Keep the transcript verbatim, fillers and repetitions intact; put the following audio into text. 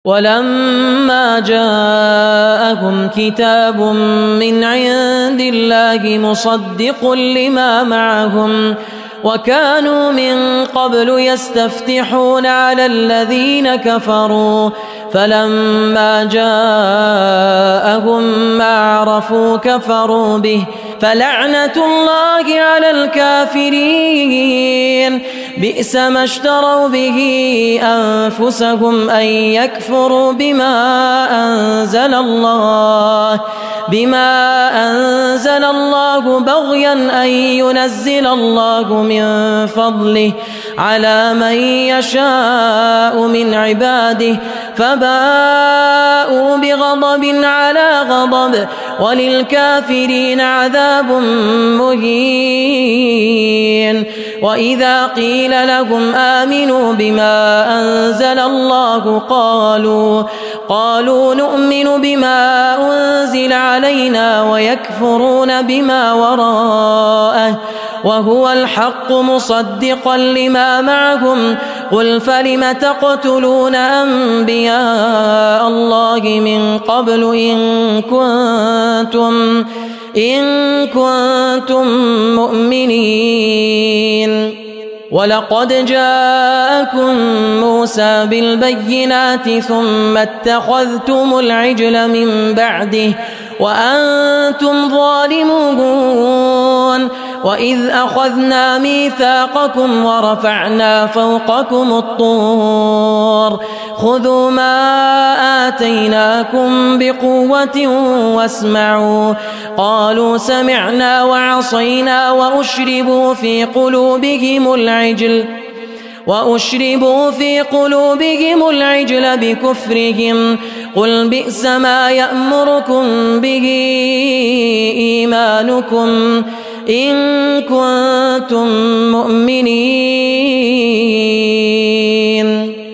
ولما جاءهم كتاب من عند الله مصدق لما معهم وكانوا من قبل يستفتحون على الذين كفروا فلما جاءهم ما عرفوا كفروا به فلعنة الله على الكافرين بئس ما اشتروا به أنفسهم أن يكفروا بما أنزل الله بما أنزل الله بغيا أن ينزل الله من فضله على من يشاء من عباده فباءوا بغضب على غضب وللكافرين عذاب مهين. وإذا قيل لهم آمنوا بما أنزل الله قالوا قالوا نؤمن بما أنزل علينا ويكفرون بما وراءه وهو الحق مصدقا لما معهم قل فلم تقتلون أنبياء الله من قبل إن كنتم إن كنتم مؤمنين ولقد جاءكم موسى بالبينات ثم اتخذتم العجل من بعده وأنتم ظالمون وإذ أخذنا ميثاقكم ورفعنا فوقكم الطور خذوا ما آتيناكم بقوة واسمعوا قالوا سمعنا وعصينا وأشربوا في قلوبهم العجل وأشربوا في قلوبهم العجل بكفرهم قل بئس ما يأمركم به إيمانكم إن كنتم مؤمنين.